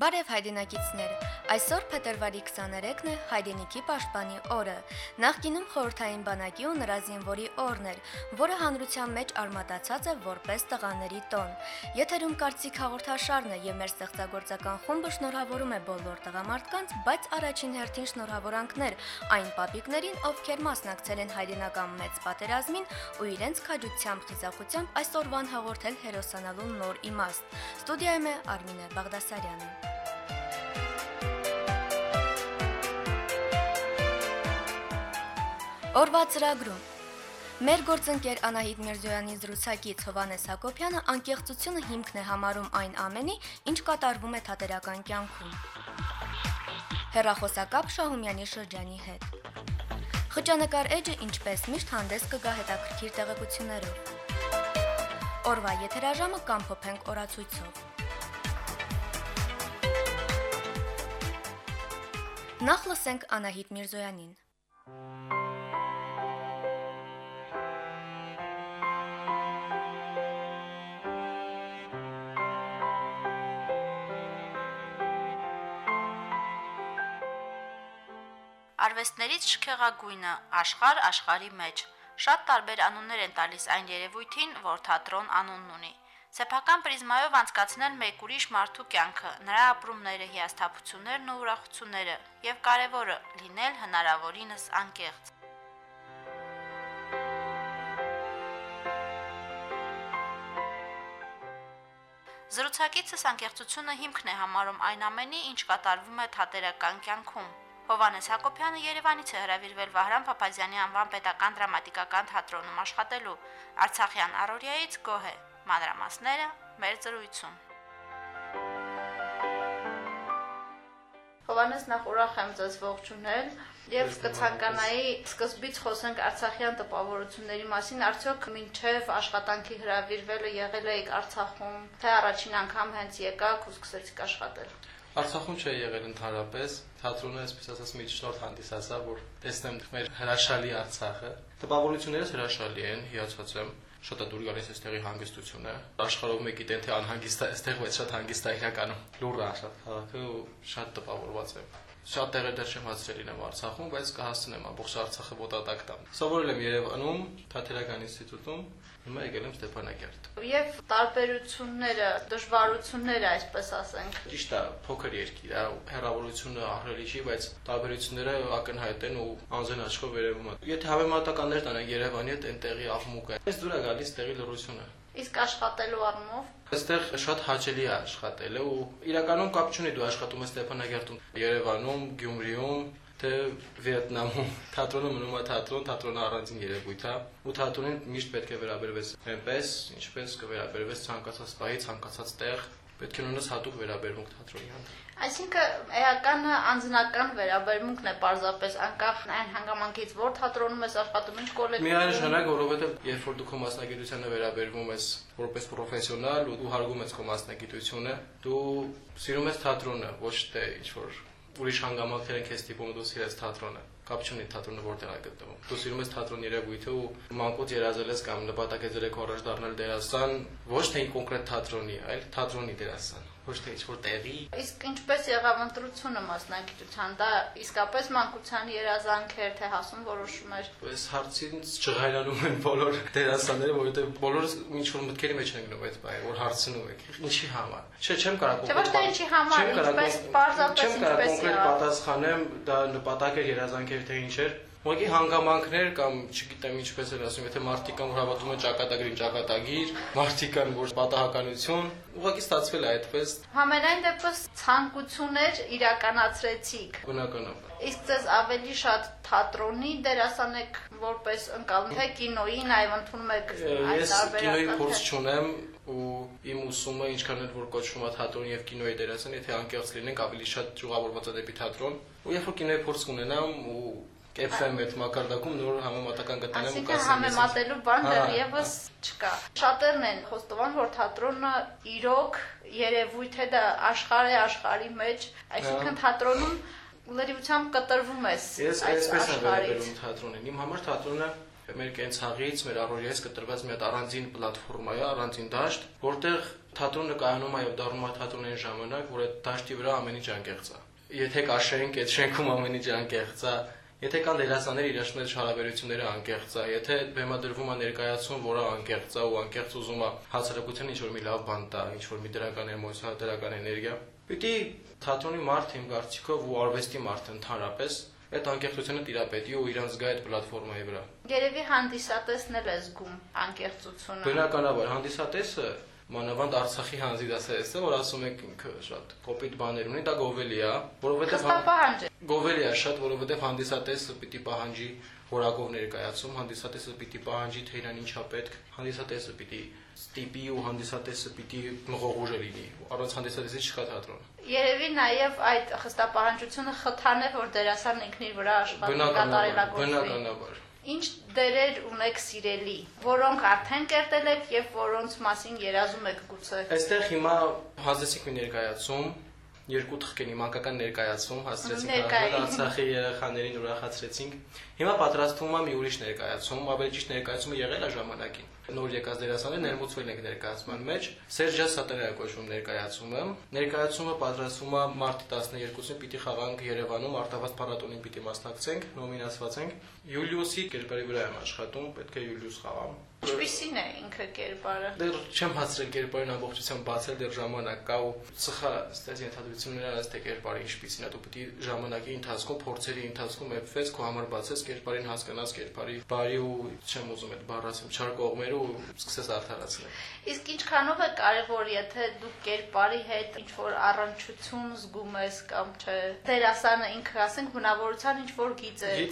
Բարև հայրենակիցներ, այսօր փետրվարի 23-ն է հայրենիքի պաշտպանի օրը։ Նախկինում խորհրդային բանակի ու նրա զինվորի օրն էր, որը հանրության մեջ արմատացած է որպես տղաների տոն։ Եթերում կարծիք հաղորդաշարն է եւ մեր ստեղծագործական խումբը շնորհավորում է բոլոր տղամարդկանց, բայց առաջին հերթին շնորհավորանքներ այն պապիկներին, ովքեր մասնակցել են հայրենական մեծ պատերազմին ու իրենց քաջությամբ խիզախությամբ այսօրվան հաղորդել հերոսանալու նոր իմաստ։ Ստուդիայում է Արմինե Բաղդասարյանը։ Օրվա ծրագրում մեր գործընկեր Անահիտ Միրզոյանի զրուցակից Հովհաննես Հակոբյանը անկեղծությունը հիմքն է համարում այն ամենի, ինչ կատարվում է թատերական կյանքում։ Հեռախոսակապ Շահումյանի շրջանի հետ։ Խճանկար էջը ինչպես միշտ հանդես կգա հետաքրքիր տեղեկություններով։ Օրվա եթերաժամը կամփոփենք օրացույցով։ Նախ լսենք Անահիտ Միրզոյանին։ Արվեստներից շքեղագույնը, աշխարհ աշխարհի մեջ։ Շատ տարբեր անուններ են տալիս այն երևույթին, որ թատրոն անունն ունի։ Սեփական պրիզմայով անցկացնել մեկ ուրիշ մարդու կյանքը, նրա ապրումները, հիասթափություններն ու ուրախությունները, եւ կարեւորը՝ լինել հնարավորինս անկեղծ։ Զրուցակիցս անկեղծությունը հիմքն է համարում այն ամենի, ինչ կատարվում է թատերական կյանքում։ Հովհաննես Հակոբյանը Երևանից է հրավիրվել Վահրամ Փափազյանի անվան պետական դրամատիկական թատրոնում աշխատելու։ Արցախյան առօրյայից գոհ է։ Մանրամասները մեր զրույցում։ Հովհաննես, նախ ուրախ եմ ձեզ ողջունել եւ կցանկանայի սկզբից խոսենք արցախյան տպավորությունների մասին, արդյոք մինչեւ աշխատանքի հրավիրվելը եղել եք Արցախում, թե առաջին անգամ հենց եկաք ու սկսեցիք աշխատել։ Արցախում չէ եղել ընդհանրապես, թատրոնը այսպես ասած միջնորդ հանդիսացա, որ տեսնեմ մեր հրաշալի Արցախը։ Տպավորություններս հրաշալի են, հիացած եմ, շատ է դուր գալիս այստեղի հանգստությունը։ Աշխարհով մեկ գիտեն թե անհանգիստ է, այստեղ բայց շատ հանգիստ է իրականում։ Լուռ է շատ քաղաքը ու շատ տպավորված եմ։ Շատ տեղեր դեռ չեմ հասցրել լինեմ Արցախում, բայց կհասցնեմ ամբողջ Արցախը ոտատակ տամ։ Սովորել եմ Երևանում, Թատերական ինստիտուտում, հիմա եկել եմ Ստեփանակերտ։ Եվ տարբերությունները, դժվարությունները, այսպես ասենք։ Ճիշտ է, փոքր երկիր է, հեռավորությունը ահռելի չի, բայց տարբերությունները ակնհայտ են ու անզեն աչքով վերևում է։ Եթե հավեմատականներ տանենք Երևանի հետ, այնտեղի աղմուկը, այս դուր է գալիս տեղի լռությունը։ Իսկ աշխատելու առումով Այստեղ շատ հաճելի է աշխատելը ու իրականում կապ չունի դու աշխատում ես Ստեփանակերտում, Երևանում, Գյումրիում, թե Վիետնամում։ Թատրոնը մնում է թատրոն, թատրոնը առանձին երևույթ է, ու թատրոնին միշտ պետք է վերաբերվես այնպես, ինչպես կվերաբերվես ցանկացած պահի, ցանկացած տեղ, պետք է ունենաս հատուկ վերաբերմունք թատրոնի հանդեպ։ Այսինքն էականը անձնական վերաբերմունքն է պարզապես անկախ այն հանգամանքից, որ թատրոնում ես աշխատում, ինչ կոլեկտիվ։ Միաժամանակ, որովհետև երբ որ դու քո մասնագիտությանը վերաբերվում ես որպես պրոֆեսիոնալ ու դու հարգում ես քո մասնագիտությունը, դու սիրում ես թատրոնը, ոչ թե ինչ-որ ուրիշ հանգամանքներ են քեզ տիպում դու սիրես թատրոնը։ Կապ չունի թատրոնը որտեղ է գտնվում։ Դու սիրում ես թատրոն երևույթը ու մանկուց երազել ես կամ նպատակ ես դրել առաջ դառնալ դերասան, ոչ թե կոնկրետ թատրոնի, այլ թատրոնի դերասան, ոչ թե ինչ-որ տեղի։ Իսկ ինչպես եղավ ընտրությունը մասնագիտության, դա իսկապես մանկության երազանք էր, թե հասուն որոշում էր։ Այս հարցից չղայրանում են բոլոր դերասանները, որովհետև բոլորս ինչ-որ մտքերի մեջ են գնում այդ բանը, որ հարցնում եք, ինչի համար։ Չէ, չեմ կարող Չէ, ոչ թե ինչի համար, ինչպես պարզապես ինչպես կոնկրետ պատասխանեմ, դա նպատակ էր, երազանք էր, թե ինչ էր։ Ուղղակի հանգամանքներ կամ չգիտեմ ինչպես են ասում, եթե մարդիկ կան, որ հավատում են ճակատագրին ճակատագիր, մարդիկ կան, որ պատահականություն, ուղղակի ստացվել է այդպես։ Համենայն դեպս ցանկություններ իրականացրեցիք։ Բնականաբար։ Իսկ ձեզ ավելի շատ թատրոնի դերասան եք որպես ընկալում, թե կինոյի, նաև ընդունում եք այս կինոյի փորձ չունեմ ու իմ ուսումը ինչքան էլ որ կոչվում է թատրոն եւ կինոյի դերասան, եթե անկեղծ լինենք, ավելի շատ ճյուղավորված է դեպի թատրոն։ Ու երբ որ կինոյի փորձ ունենամ ու կերպեմ այդ մակարդակում նոր համեմատական կտանեմ ու կասեմ համեմատելու բան դեռևս չկա։ Շատերն են խոստովան, որ թատրոնը իրոք երևույթ է, դա աշխարհ է, աշխարհի մեջ, այսինքն թատրոնում լրիվությամբ կտրվում ես այս այսպես եմ վերաբերում թատրոնին։ Իմ համար թատրոնը մեր կենցաղից, մեր առօրյայից կտրված մի հատ առանձին պլատֆորմա է, առանձին դաշտ, որտեղ թատրոնը կայանում է եւ դառնում է թատրոնային ժամանակ, որ այդ դաշտի վրա ամեն ինչ անկեղծ է։ Եթե կաշենք այդ շենքում ամեն ինչ անկեղծ է, եթե կան դերասաններ իրար մեջ հարաբերությունները անկեղծ է, եթե բեմադրվում է ներկայացում, որը անկեղծ է ու անկեղծ ուզում է հասարակությանը ինչ-որ մի լավ բան տա, ինչ-որ մի դրական էմոցիա, դրական էներգիա, պիտի թատրոնի մարդ իմ կարծիքով ու արվեստի մարդ ընդհանրապես այդ անկեղծությունը տիրապետի ու իրանց գա այդ պլատֆորմայի վրա։ Երևի հանդիսատեսն էլ է զգում անկեղծությունը։ Բնականաբար հանդիսատեսը մանավանդ Արցախի հանդիսատեսը, որ ասում եք ինքը շատ կոպիտ բաներ ունի, դա գովելի է, որովհետև գովելի է շատ, որովհետև հանդիսատեսը պիտի պահանջի որակով ներկայացում, հանդիսատեսը պիտի պահանջի թե իրան ինչա պետք, հանդիսատեսը պիտի ստիպի ու հանդիսատեսը պիտի մղողուժը լինի, առանց հանդիսատեսի չկա թատրոն։ Երևի նաև այդ խստապահանջությունը խթան է, որ դերասանն ինքն իր վրա աշխատի կատարելագործվի։ Բնականաբար։ Ինչ դերեր ունեք սիրելի, որոնք արդեն կերտել եք եւ որոնց մասին երազում եք գուցե։ Այստեղ հիմա հազեցինք մի ներկայացում, երկու թխկենի մանկական ներկայացում հասցրեցինք Արցախի երեխաներին ուրախացրեցինք։ Հիմա պատրաստվում է մի ուրիշ ներկայացում, ավելի ճիշտ ներկայացումը եղել է ժամանակին։ Նոր եկած դերասանները ներմուծվել են ներկայացման մեջ։ Սերջա Սատարյանը կոչվում ներկայացումը։ Ներկայացումը պատրաստվում է մարտի 12-ին պիտի խաղանք Երևանում, Արտավազդ փառատոնին պիտի մասնակցենք, նոմինացված ենք։ Յուլիուսի կերպարի վրա եմ աշխատում, պետք է Յուլիուս խաղամ։ Ինչպիսին է ինքը կերպարը։ Դեռ չեմ հասցրել կերպարին ամբողջությամբ բացել, դեռ ժամանակ կա ու սխա այստեղ ենթադրություններ արած թե կերպարը ինչպիսին է, դու պիտի ժամանակի ընթացքում, փորձերի ընթացքում էփվես, քո համար բացես կերպարին, հասկանաս կերպարի բարի ու չեմ ուզում այդ բառացեմ, չար կողմերը ու սկսես արդարացնել։ Իսկ ինչքանով է կարևոր, եթե դու կերպարի հետ ինչ-որ առնչություն զգում ես կամ չէ։ Դերասանը ինքը, ասենք, բնավորության ինչ-որ գիծ է,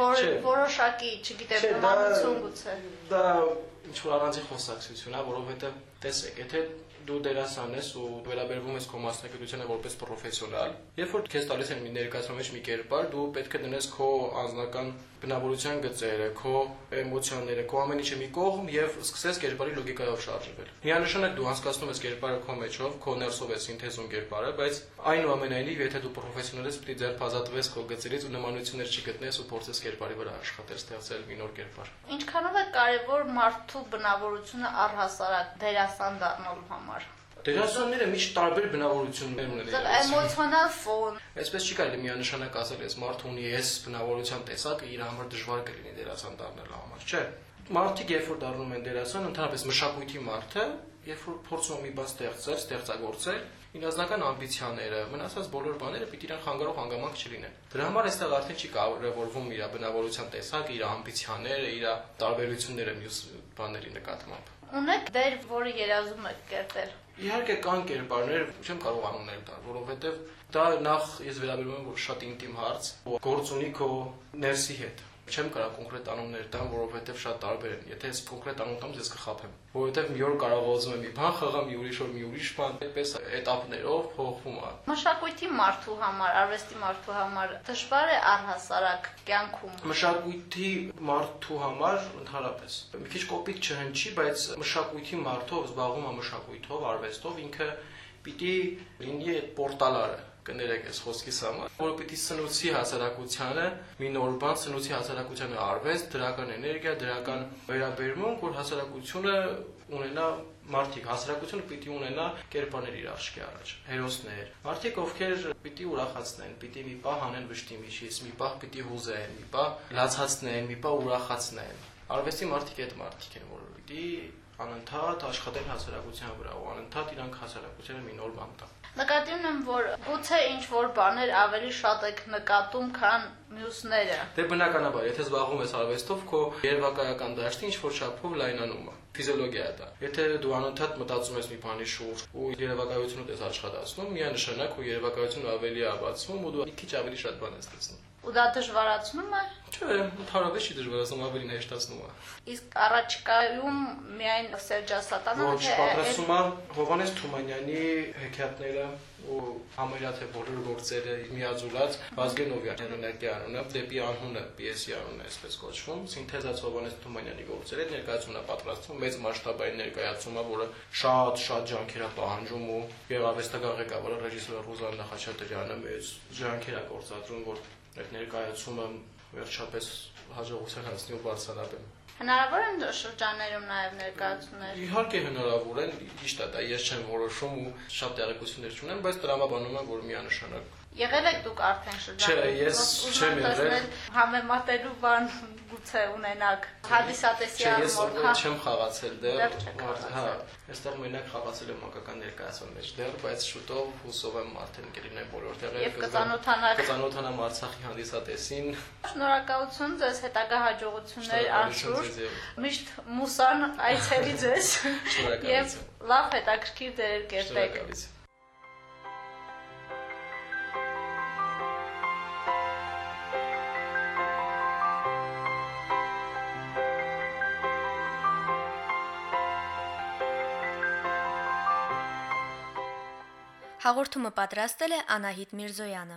որոշակի, չգիտեմ, նմանություն գուցե։ Դա ինչ-որ առանձին խոսակցություն է, որովհետև տեսեք, եթե դու դերասան ես ու վերաբերվում ես քո մասնագիտությանը որպես պրոֆեսիոնալ, երբ որ քեզ տալիս են մի ներկայացման մեջ մի կերպար, դու պետք է դնես քո անձնական բնավորության գծերը, քո էմոցիաները, քո ամեն ինչը մի կողմ եւ սկսես կերպարի լոգիկայով շարժվել։ Միանշանակ դու հասկացնում ես կերպարը քո մեջով, քո ներսով ես սինթեզում կերպարը, բայց այնուամենայնիվ, եթե դու պրոֆեսիոնալ ես, պետք է ձերբազատվես քո գծերից ու նմանություններ չգտնես ու փորձես կերպարի վրա աշխատել, ստեղծել մի նոր կերպար։ Ինչքանով է կարևոր մարդու բնավորությունը առհասարակ դերասան դառնալու համար։ Դերասանները միշտ տարբեր բնավորություններ ունեն։ Էմոցիոնալ ֆոն։ Այսպես չի կարելի միանշանակ ասել, ես մարդ ունի այս բնավորության տեսակը, իր համար դժվար կլինի դերասան դառնալու համար, չէ։ Մարդիկ երբ որ դառնում են դերասան, ընդհանրապես մշակույթի մարդը, երբ որ փորձում մի բան ստեղծել, ստեղծագործել, իր անձնական ամբիցիաները, մնացած բոլոր բաները պիտի իրան խանգարող հանգամանք չլինեն։ Դրա համար այստեղ արդեն չի կարևորվում իր բնավորության տեսակը, իր ամբիցիաները, իր տարբերությունները մյուս բաների նկատմամբ։ Ունեք դեր, որը երազում եք կերտել։ Իհարկե կան կերպարներ, չեմ կարող անուններ տալ, որովհետև դա նախ ես վերաբերում եմ որ շատ ինտիմ հարց, գործ ունի քո ներսի հետ։ Չեմ կարող կոնկրետ անուններ տամ, որովհետև շատ տարբեր են։ Եթե ես կոնկրետ անուն տամ, ես կխաբեմ։ Որովհետև մի օր կարող ուզում եմ մի բան խաղամ, մի ուրիշ օր մի ուրիշ բան, այդպես էտապներով փոխվում է։ Մշակույթի մարդու համար, արվեստի մարդու համար դժվար է առհասարակ կյանքում։ Մշակույթի մարդու համար ընդհանրապես մի քիչ կոպիտ չհնչի, բայց մշակույթի մարդով զբաղվում է մշակույթով, արվեստով, ինքը պիտի լինի այդ պորտալարը կներեք այս խոսքիս համար, որը պիտի սնուցի հասարակությանը մի նոր բան, սնուցի հասարակությանը արվեստ, դրական էներգիա, դրական վերաբերմունք, որ հասարակությունը ունենա մարդիկ, հասարակությունը պիտի ունենա կերպարներ իր աչքի առաջ, հերոսներ, մարդիկ ովքեր պիտի ուրախացնեն, պիտի մի պահ հանեն վշտի միջից, մի պահ պիտի հուզեն, մի պահ լացացնեն, մի պահ ուրախացնեն։ Արվեստի մարդիկ այդ մարդիկ են, որ պիտի անընդհատ աշխատեն հասարակության վրա ու անընդհատ իրանք հասարակությանը մի նոր բան տան։ Նկատի ունեմ, որ գուցե ինչ-որ բաներ ավելի շատ եք նկատում, քան մյուսները։ Դե բնականաբար, եթե զբաղվում ես արվեստով, քո երևակայական դաշտը ինչ-որ չափով լայնանում է։ Ֆիզիոլոգիա է դա։ Եթե դու անընդհատ մտածում ես մի բանի շուրջ ու երևակայությունը ես աշխատացնում, միանշանակ քո երևակայությունը ավելի է բացվում ու դու մի քիչ ավելի շատ բան ես տեսնում։ Ու դա դժվարացնում է։ Չէ, ընդհանրապես չի դժվարացնում, ավելի հեշտացնում է։ Իսկ առաջիկայում միայն Սերջա Սատանան Ոչ, պատրաստում է Հովհաննես Թումանյանի հեքիաթները ու համարյա թե բոլոր գործերը միաձուլած Վազգենովի հեղինակի անունը, դեպի անունը, պիեսի անունը այսպես կոչվում, սինթեզած Հովհաննես Թումանյանի գործերը, ներկայացումն է պատրաստվում, մեծ մասշտաբային ներկայացում է, որը շատ ջանքեր է պահանջում ու գեղարվեստական ղեկավարը ռեժիսոր Ռուզան Նախաչատրյանը մեծ ջանքեր է գործադրում, որ այդ ներկայացումը վերջապես հաջողության հասնի ու բարձրանալու։ Հնարավոր են շրջաններում նաև ներկայացումներ։ Իհարկե հնարավոր են, ճիշտ է, դա ես չեմ որոշում ու շատ տեղեկություններ չունեմ, բայց տրամաբանում եմ, որ միանշանակ Եղել եք դուք արդեն շրջանում։ Չէ, ես չեմ եղել։ Համեմատելու բան գուցե ունենաք հանդիսատեսի առումով։ Ես չեմ խաղացել դեռ։ Հա, այստեղ մենակ խաղացել եմ մանկական ներկայացման մեջ դեռ, բայց շուտով հուսով եմ արդեն կլինեմ բոլոր տեղերում։ Եվ կծանոթանամ Արցախի հանդիսատեսին։ Շնորհակալություն ձեզ, հետագա հաջողություններ անշուշտ։ Միշտ մուսան այցելի ձեզ։ Եվ լավ հետաքրքիր դերեր կերտեք։ Հաղորդումը պատրաստել է Անահիտ Միրզոյանը։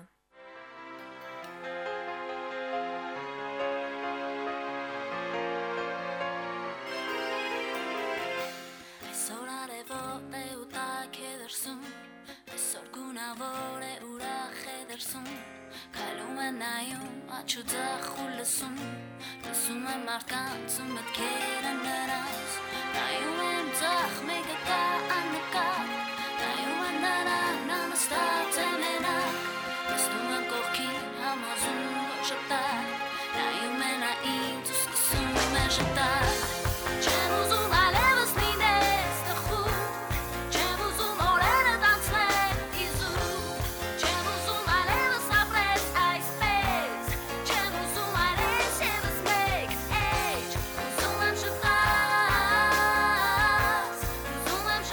Այսօր արևոտ է ու տաք է դրսում, այսօր գունավոր է ուրախ է դրսում, քայլում եմ նայում, աջ ու ձախ ու լսում եմ մարդկանց ու մտքերը նրանց, նայում եմ ձախ մեկը կա աննկատ, նայում եմ նրան նստած է մենակ, նստում եմ կողքին համոզում որ շպտակ, նայում է նա ինձ ու սկսում է շպտակ, չեմ ուզում այլևս լինես տխուր, չեմ ուզում օրերը տանցնել իզուր, չեմ ուզում այլևս ապրես այսպես, չեմ ուզում այլևս ևս մեկ էջ, ուզում եմ շպտաս, ուզում եմ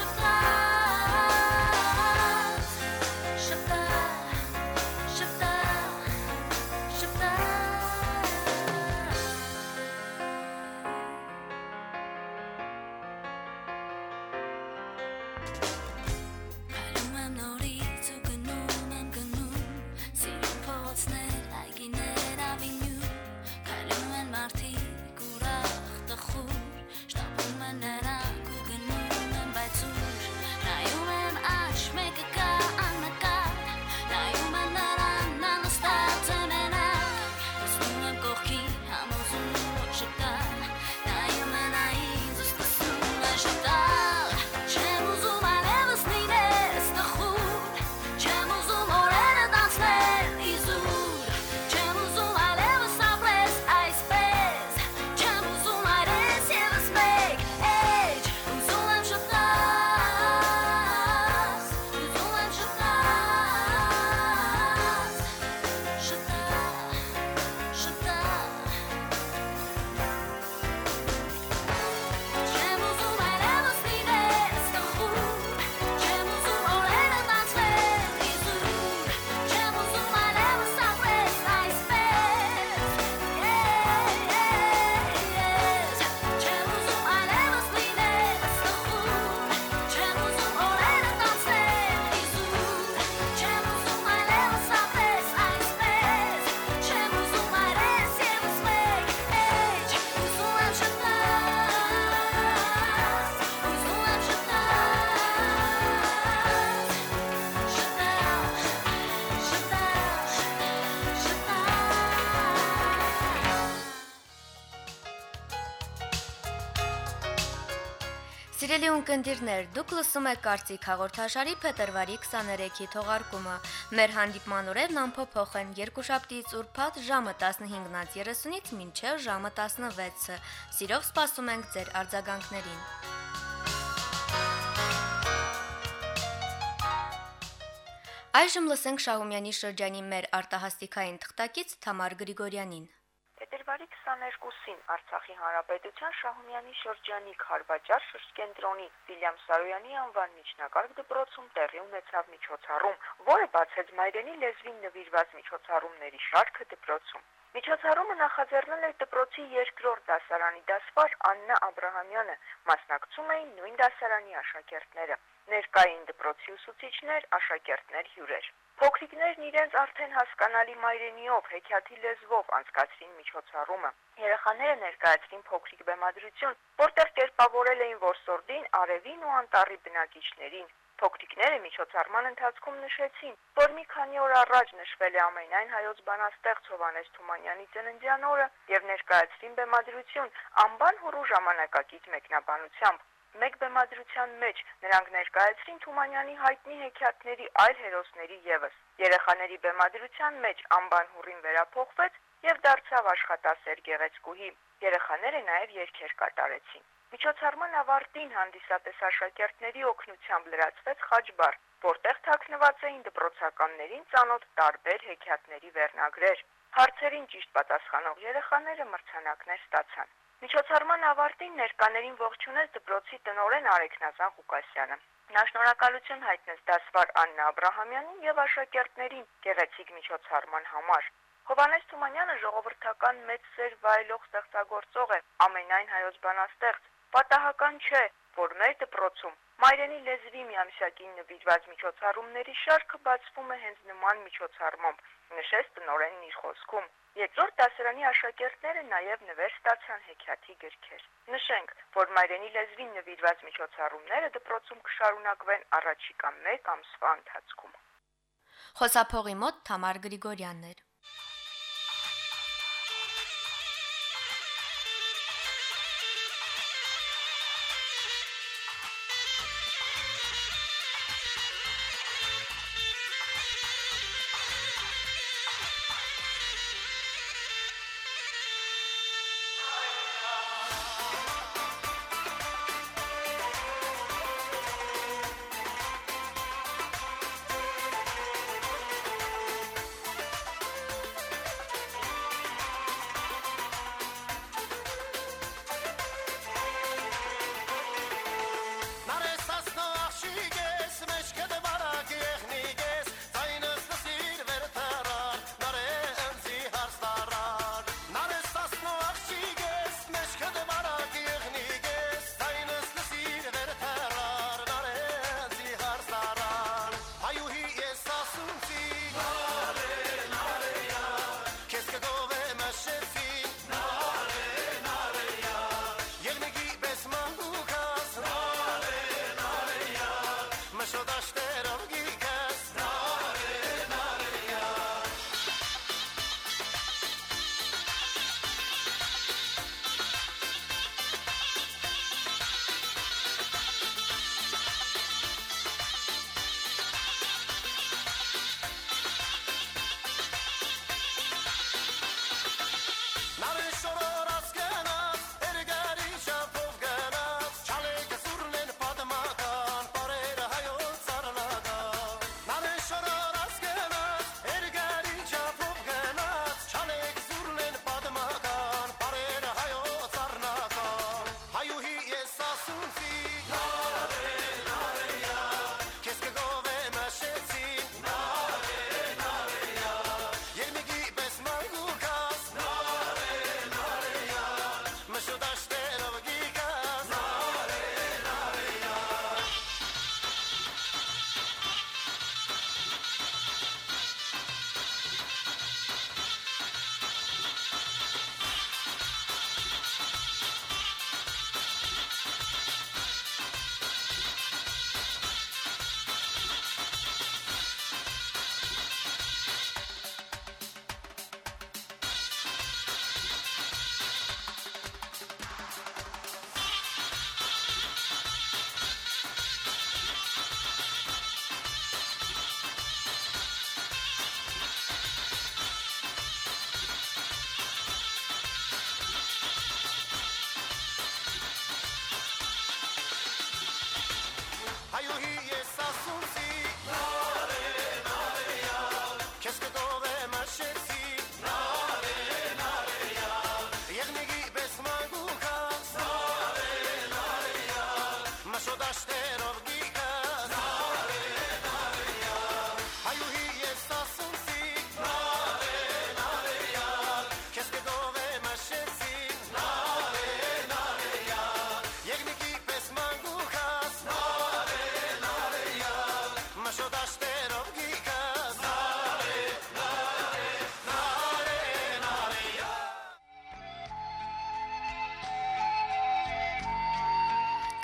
Սիրելի ունկնդիրներ, դուք լսում եք Կարծիք հաղորդաշարի փետրվարի 23-ի թողարկումը։ Մեր հանդիպման օրերն անփոփոխ են՝ երկուշաբթիից ուրբաթ ժամը 15:30-ից մինչև ժամը 16-ը։ Սիրով սպասում ենք ձեր արձագանքներին։ Այժմ լսենք Շահումյանի շրջանի մեր արտահասթիկային թղթակից Թամար Գրիգորյանին։ Փետրվարի 22-ին Արցախի Հանրապետության Շահումյանի շրջանի Խարվաճար շրջկենտրոնի Վիլյամ Սարոյանի անվան միջնակարգ դպրոցում տեղի ունեցավ միջոցառում, որը բացեց մայրենի լեզվին նվիրված միջոցառումների շարքը դպրոցում։ Միջոցառումը նախաձեռնել էր դպրոցի երկրորդ դասարանի դասվար Աննա Աբրահամյանը, մասնակցում էին նույն դասարանի աշակերտները։ Ներկային դպրոցի ուսուցիչներ, աշակերտներ, հյուրեր։ Փոքրիկներն իրենց արդեն հասկանալի մայրենիով, հեքիաթի լեզվով անցկացրին միջոցառումը։ Երեխաները ներկայացրին փոքրիկ բեմադրություն, որտեղ կերպավորել էին որսորդին, արևին ու անտառի բնակիչներին։ Փոքրիկները միջոցառման ընթացքում նշեցին, որ մի քանի օր առաջ նշվել է ամենայն հայոց բանաստեղծ Հովհաննես Թումանյանի ծննդյան օրը եւ ներկայացրին բեմադրություն անբան հուռու ժամանակակից մեկնաբանությամբ։ Մեկ բեմադրության մեջ նրանք ներկայացրին Թումանյանի հայտնի հեքիաթների այլ հերոսների ևս։ Երեխաների բեմադրության մեջ անբան հուռին վերափոխվեց եւ դարձավ աշխատասեր գեղեցկուհի։ Երեխաները նաեւ երգեր կատարեցին։ Միջոցառման ավարտին հանդիսատես աշակերտների օգնությամբ լրացվեց խաչբար, որտեղ թաքնված էին դպրոցականներին ծանոթ տարբեր հեքիաթների վերնագրեր։ Հարցերին ճիշտ պատասխանող երեխաները մրցանակներ ստացան։ Միջոցառման ավարտին ներկաներին ողջունեց դպրոցի տնօրեն Արեգնազան Ղուկասյանը։ Նա շնորհակալություն հայտնեց դասվար Աննա Աբրահամյանին եւ աշակերտներին գեղեցիկ միջոցառման համար։ Հովհաննես Թումանյանը ժողովրդական մեծ սեր վայելող ստեղծագործող է, ամենայն հայոց բանաստեղծ։ Պատահական չէ, որ մեր դպրոցում մայրենի լեզվի միամսյակին նվիրված միջոցառումների շարքը բացվում է հենց նման միջոցառմամբ, նշեց տնօրենն իր խոսքում։ Երկրորդ դասարանի աշակերտները նաև նվեր ստացան հեքիաթի գրքեր։ Նշենք, որ մայրենի լեզվին նվիրված միջոցառումները դպրոցում կշարունակվեն առաջիկա 1 ամսվա ընթացքում։ Խոսափողի մոտ Թամար Գրիգորյանն էր։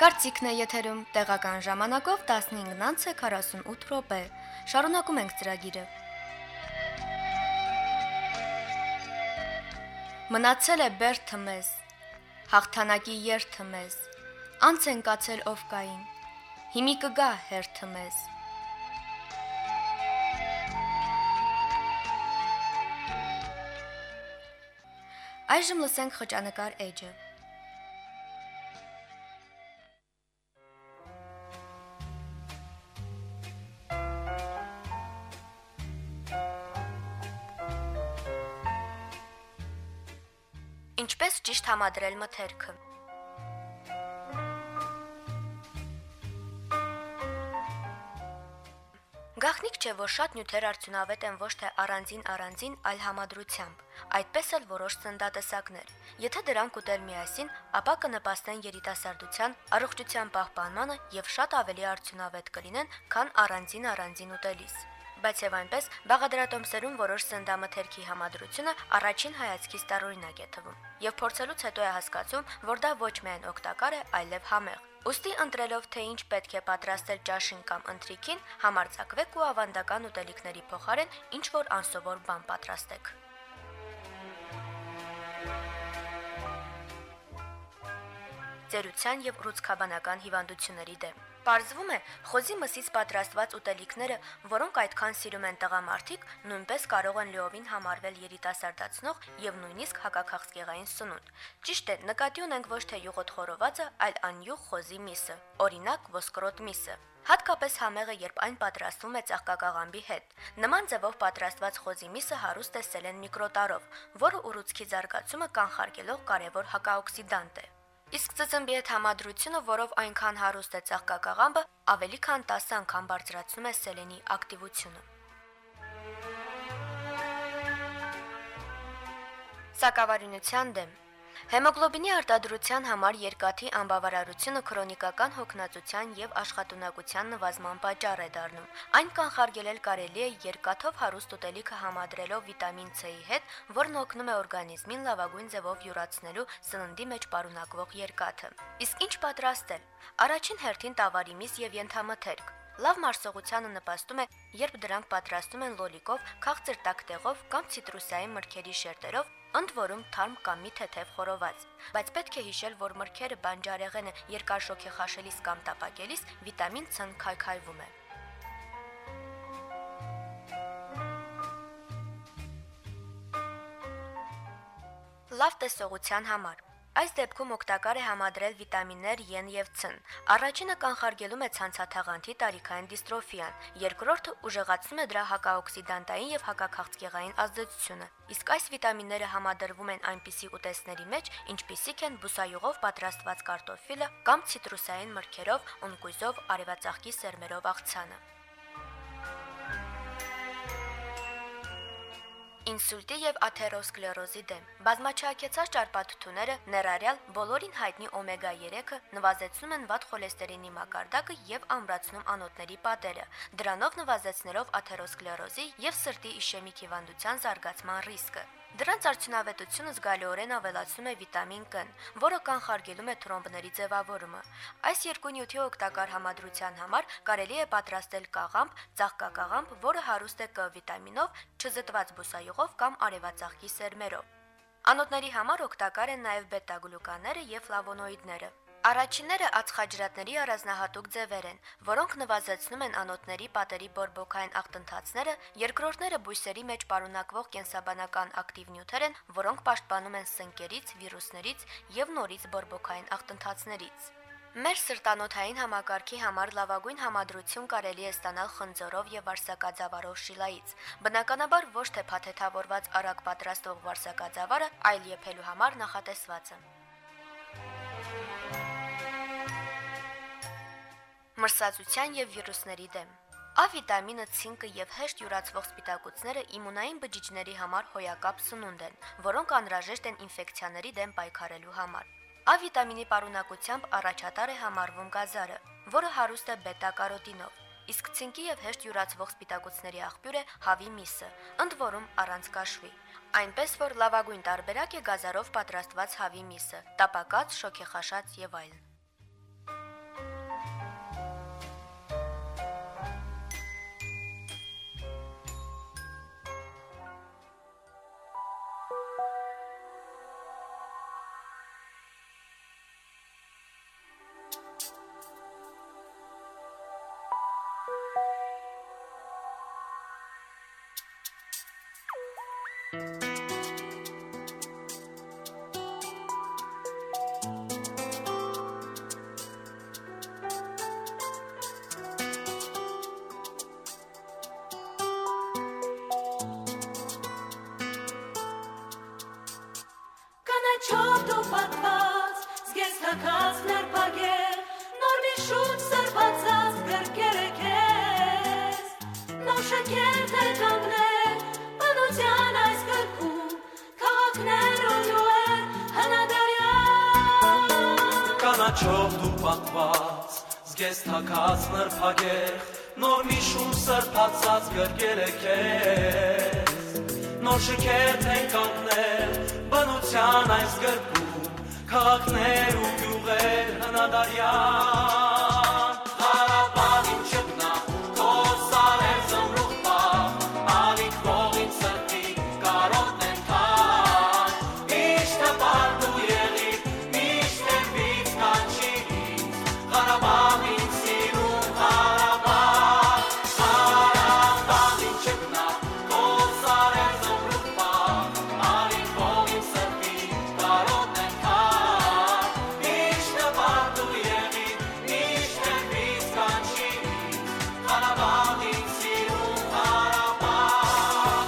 Կարծիքն է եթերում տեղական ժամանակով 15:48 րոպե։ Շարունակում ենք ծրագիրը։ Մնացել է բերդը մեզ, հաղթանակի երթը մեզ, անց են կացել ով կային, հիմի կգա հերթը մեզ։ Այժմ լսենք խճանկար էջը։ Ինչպես ճիշտ համադրել մթերքը։ Գաղտնիք չէ, որ շատ նյութեր արդյունավետ են ոչ թե առանձին, այլ համադրությամբ։ Այդպես էլ որոշ ծննդատեսակներ։ Եթե դրանք ուտել միասին, ապա կնպաստեն երիտասարդության, առողջության պահպանմանը եւ շատ ավելի արդյունավետ կլինեն, քան առանձին ուտելիս։ Բայց եւ այնպես բաղադրատոմսերում որոշ սննդամթերքի համադրությունը առաջին հայացքից տարօրինակ է թվում, եւ փորձելուց հետո է հասկացում, որ դա ոչ միայն օգտակար է, այլև համեղ։ Ուստի ընտրելով թե ինչ պետք է պատրաստել ճաշին կամ ընթրիքին, համարձակվեք ու ավանդական ուտելիքների փոխարեն ինչ որ անսովոր բան պատրաստեք։ Ծերության եւ ռուցքաբանական հիվանդությունների դեմ։ Պարզվում է, խոզի մսից պատրաստված ուտելիքները, որոնք այդքան սիրում են տղամարդիկ, նույնպես կարող են լիովին համարվել երիտասարդացնող եւ նույնիսկ հակաքաղցկեղային սնունդ։ Ճիշտ է, նկատի ունենք ոչ թե յուղոտ խորովածը, այլ անյուղ խոզի միսը, օրինակ ոսկրոտ միսը։ Հատկապես համեղ է, երբ այն պատրաստվում է ծաղկակաղամբի հետ։ Նման ձևով պատրաստված խոզի միսը հարուստ է սելեն միկրոտարով, որը ուռուցքի զարգացումը կանխարգելող կարևոր հակաօքսիդանտ է։ Իսկ ծծմբի հետ համադրությունը, որով այնքան հարուստ է ծաղկակաղամբը, ավելի քան 10 անգամ բարձրացնում է սելենի ակտիվությունը։ Սակավարյունության դեմ։ Հեմոգլոբինի արտադրության համար երկաթի անբավարարությունը քրոնիկական հոգնածության եւ աշխատունակության նվազման պատճառ է դառնում։ Այն կանխարգելել կարելի է երկաթով հարուստ ուտելիքը համադրելով վիտամին C-ի հետ, որն օգնում է օրգանիզմին լավագույն ձևով յուրացնելու սննդի մեջ պարունակվող երկաթը։ Իսկ ինչ պատրաստել։ Առաջին հերթին տավարի միս եւ ենթամթերք։ Լավ մարսողությանը նպաստում է, երբ դրանք պատրաստում են լոլիկով, քաղցր տակտեղով կամ ցիտրուսային մրգերի շերտերով, ընդ որում թարմ կամ մի թեթև խորոված։ Բայց պետք է հիշել, որ մրգերը բանջարեղենը երկար շոգեխաշելիս կամ տապակելիս վիտամին C-ն քայքայվում է։ Լավ տեսողության համար։ Այս դեպքում օգտակար է համադրել վիտամիններ Ե-ն եւ C-ն։ Առաջինը կանխարգելում է ցանցաթաղանթի տարիքային դիստրոֆիան, երկրորդը ուժեղացնում է դրա հակաօքսիդանտային եւ հակաքաղցկեղային ազդեցությունը։ Իսկ այս վիտամինները համադրվում են այնպիսի ուտեստների մեջ, ինչպիսիք են բուսայուղով պատրաստված կարտոֆիլը կամ ցիտրուսային մրգերով, ունկույզով, արևածաղկի սերմերով աղցանը։ Ինսուլտի եւ աթերոսկլերոզի դեմ։ Բազմաչափակեցած ճարպաթթուները, ներառյալ բոլորին հայտնի օմեգա 3-ը, նվազեցնում են վատ խոլեստերինի մակարդակը եւ ամրացնում անոթների պատերը, դրանով նվազեցնելով աթերոսկլերոզի եւ սրտի իշեմիկ հիվանդության զարգացման ռիսկը։ Դրանց արդյունավետությունը զգալիորեն ավելացնում է վիտամին K-ն, որը կանխարգելում է թրոմբների ձևավորումը։ Այս երկու նյութի օգտակար համադրության համար կարելի է պատրաստել կաղամբ, ծաղկակաղամբ, որը հարուստ է K վիտամինով, չզտված բուսայուղով կամ արևածաղկի սերմերով։ Անոթների համար օգտակար են նաև բետա-գլյուկանները եւ ֆլավոնոիդները։ Առաջինները ածխաջրատների առանձնահատուկ ձևեր են, որոնք նվազեցնում են անոթների պատերի բորբոքային աղտընթացները, երկրորդները բույսերի մեջ պարունակվող կենսաբանական ակտիվ նյութեր են, որոնք պաշտպանում են սնկերից, վիրուսներից եւ նորից բորբոքային աղտընթացներից։ Մեր սրտանոթային համակարգի համար լավագույն համադրություն կարելի է ստանալ խնձորով եւ վարսակաձավարով շիլայից։ Բնականաբար ոչ թե փաթեթավորված արագ պատրաստող վարսակաձավարը, այլ եփելու համար նախատեսվածը։ Մրսածության եւ վիրուսների դեմ։ A վիտամինը, ցինկը եւ հեշտ յուրացվող սպիտակուցները իմունային բջիջների համար հոյակապ սնունդ են, որոնք անհրաժեշտ են ինֆեկցիաների դեմ պայքարելու համար։ A վիտամինի պարունակությամբ առաջատար է համարվում գազարը, որը հարուստ է բետա-կարոտինով, իսկ ցինկի եւ հեշտ յուրացվող սպիտակուցների աղբյուր է հավի միսը, ընդ որում առանց կաշվի։ Այնպես որ լավագույն տարբերակ է գազարով պատրաստված հավի միսը, տապակած, շոգեխաշած եւ այլն։ Կանաչով դու պատված, զգես թակած նրբագեղ, նոր մի շուն սրբացած գրկել է քեզ, նոր շքերթ են կանգնել, բնության այս գրկում, քաղաքներ ու գյուղեր հնադարյան, Ղարաբաղին չտնա, քո սարեր զմրուխ պահ, ալիք ողին սրտի, կարոտ են թան, միշտ հպար դու եղիր, միշտ էվից կանչիր, Ղարաբաղին սիրում Ղարաբաղ, Ղարաբաղին չտնա, քո սարեր զմրուխ պահ, ալիք ողին սրտի, կարոտ են թան, միշտ հպար դու եղիր, միշտ էվից կանչիր, Ղարաբաղին սիրում Ղարաբաղ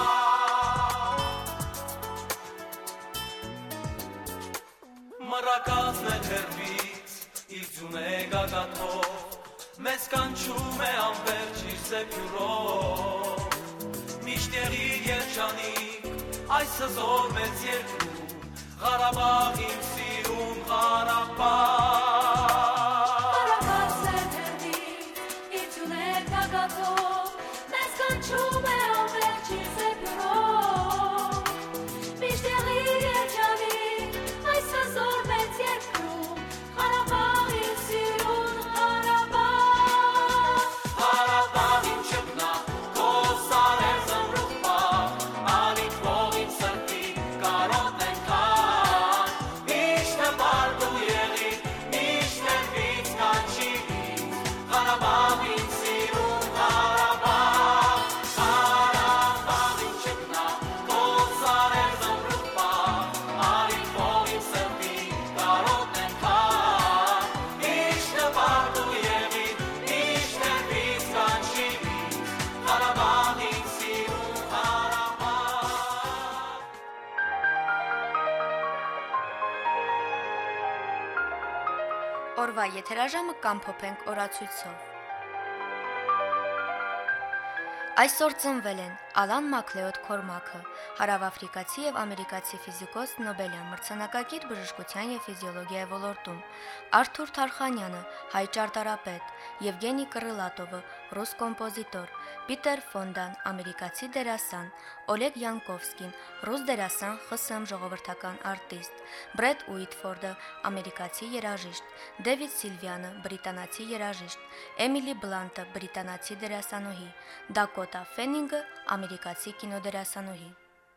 Մռակածն է թերվից, իր ձուն է գագաթով, մեզ կանչում է անվերջ իր սեփյուրով, միշտ եղիր երջանիկ, այս հզոր մեծ երկրում, Ղարաբաղին սիրում Ղարաբաղ Արագացն է թերվից, իր ձուն է գագաթով, մեզ կանչում է անվերջ իր սեփյուրով, միշտ եղիր երջանիկ, այս հզոր մեծ երկրում, Ղարաբաղին սիրուն Ղարաբաղ Ղարաբաղին չտնա, քո սարեր զմրուխ պահ, ալիք ողին սրտի, կարոտ են թան, միշտ հպար դու եղիր, միշտ էվից կանչիր, Ղարաբաղին սիրում Ղարաբաղ Ղարաբաղին չտնա, քո սարեր զմրուխ պահ, ալիք ողին սրտի, կարոտ են թան, միշտ հպար դու եղիր, միշտ էվից կանչիր, Ղարաբաղին սիրում Ղարաբաղ Օրվա եթերաժամը կամփոփենք օրացույցով։ Այսօր ծնվել են Ալան Մակլեոդ Քորմաքը, հարավաֆրիկացի եւ ամերիկացի ֆիզիկոս, Նոբելյան մրցանակակիր բժշկության եւ ֆիզիոլոգիայի ոլորտում, Արթուր Թարխանյանը, հայ ճարտարապետ, Եվգենի Կռիլատովը, ռուս կոմպոզիտոր, Պիտեր Ֆոնդան, ամերիկացի դերասան, Օլեգ Յանկովսկին, ռուս դերասան, ԽՍՀՄ ժողովրդական արտիստ, Բրեդ Ուիտֆորդը, ամերիկացի երաժիշտ, Դեվիդ Սիլվյանը, բրիտանացի երաժիշտ, Էմիլի Բլանտը, բրիտանացի դերասանուհի, Դակոտա Ֆենինգը, ամերիկացի կինոդերասանուհի։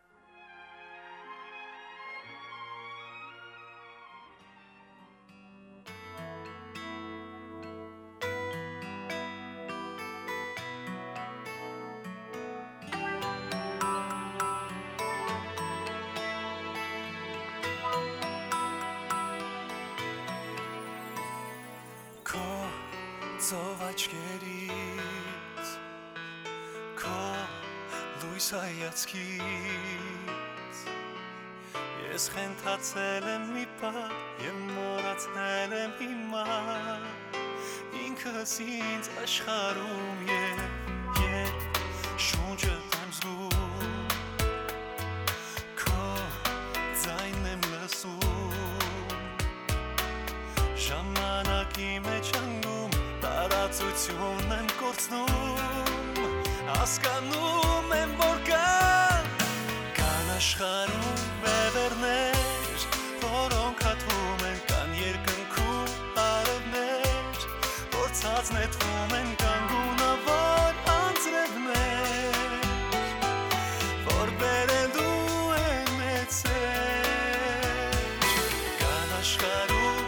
Քո ծով աչքերից, քո լույս հայացքից, ես խենթացել եմ մի պահ և մոռացել եմ հիմա, ինքս ինձ աշխարհում երբ շունչդ եմ զգում, քո ձայնն եմ լսում, ժամանակի մեջ անգում, տարածություն եմ կորցնում, հասկանում եմ, որ կան աշխարհում բևեռներ, որոնք հատվում են, կան երկնքում արևներ, որ ցած նետվում են, կան գունավոր անձրևներ, որ բերելու են մեծ սեր, կան աշխարհում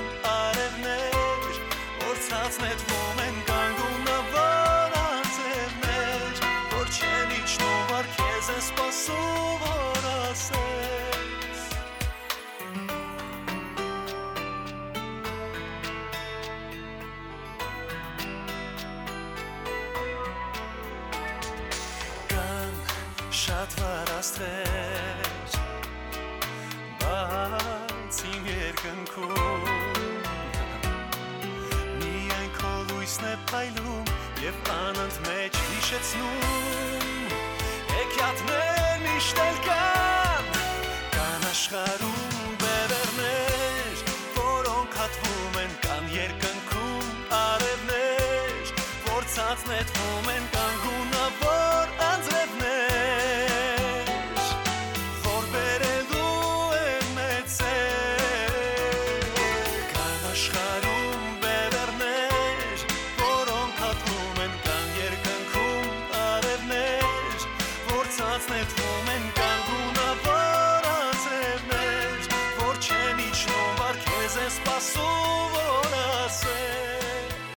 նետվում են կանգունավոր անձևներ շատ վարաստրեր բաց իմ երկնքում միայն քո լույսն է փայլում եւ անընդ մեջ հիշեցնում հեքիաթներ միշտ էլ կան աշխարհում բերերներ որոնք հատվում են կան երկնքում արևներ որ ցած նետվում են կանգուն